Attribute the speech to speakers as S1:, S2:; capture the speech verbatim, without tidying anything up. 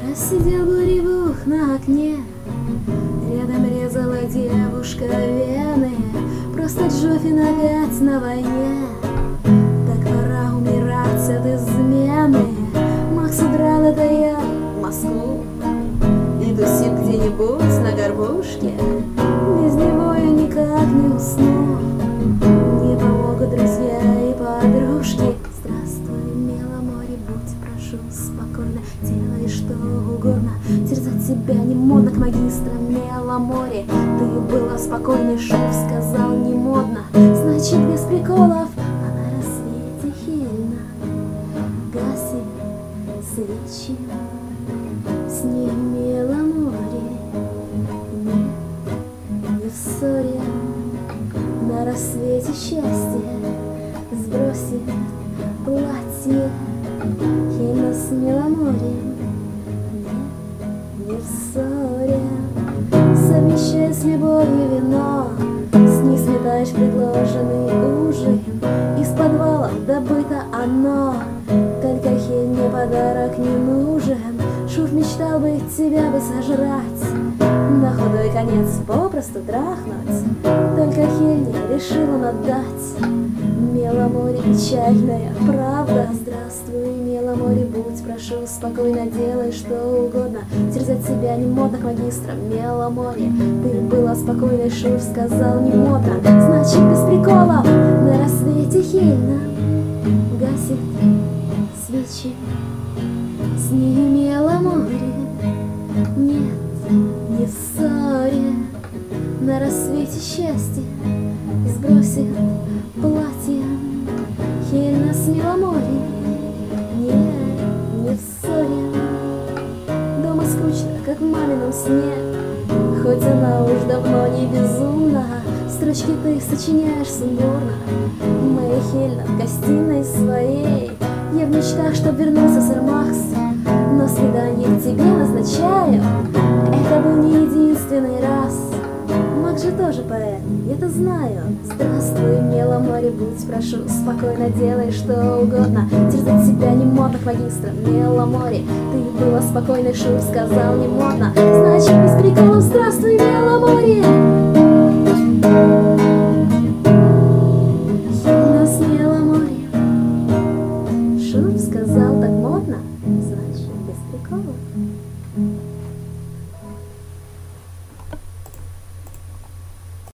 S1: Сидел буревух на окне, рядом резала девушка вены. Просто Джофин опять на войне, так пора умирать от измены. Макс удрал, это я, в Москву, и тусит где-нибудь на горбушке. Без него я никак не усну, не помогут друзья и подружки. Здравствуй, миломоре, будь, прошу, спокойно, делай что угодно. Терзать себя не модно, к магистрам Меломоре. Ты была спокойней, шеф сказал, не модно. Значит, без приколов, а на рассвете хильно гаси свечи. С ним Меломоре, не, не в ссоре. На рассвете счастье сбросит платье. Хильно с Меломорем, не, не в ссоре. Совмещай с любовью вино, с ней сметаешь предложенный ужин. Из подвала добыто оно, только хель мне подарок не нужен. Шуф мечтал бы тебя бы сожрать, на худой конец попросту трахнуть. Только хель не решил он отдать. Меломоре, печальная правда. Здравствуй, Меломоре, будь, прошу, спокойно, делай что угодно. Терзать себя не модно, к магистрам Меломоре. Ты была спокойной, Шуф сказал, не модно. Значит, без приколов, на рассвете хильно гасит свечи. С нею Меломоре, нет, не в ссоре. На рассвете счастье сбросит платье. Хильно с Меломоре, не, не в ссоре. Дома скучно, как в мамином сне, хоть она уж давно не безумна. Строчки ты сочиняешь сумбурно, моя Хельна в гостиной своей. Я в мечтах, чтоб вернулся сэр Макс, но свидание к тебе назначаю. Это был не единственный раз. Макс же тоже поэт, я-то знаю. Здравствуй, Меломоре, будь, прошу, спокойно, делай что угодно. Терзать себя не модно, к магистрам Меломоре. Ты была спокойной, Шуф сказал, не модно. Значит, без приколов, здравствуй, Меломоре.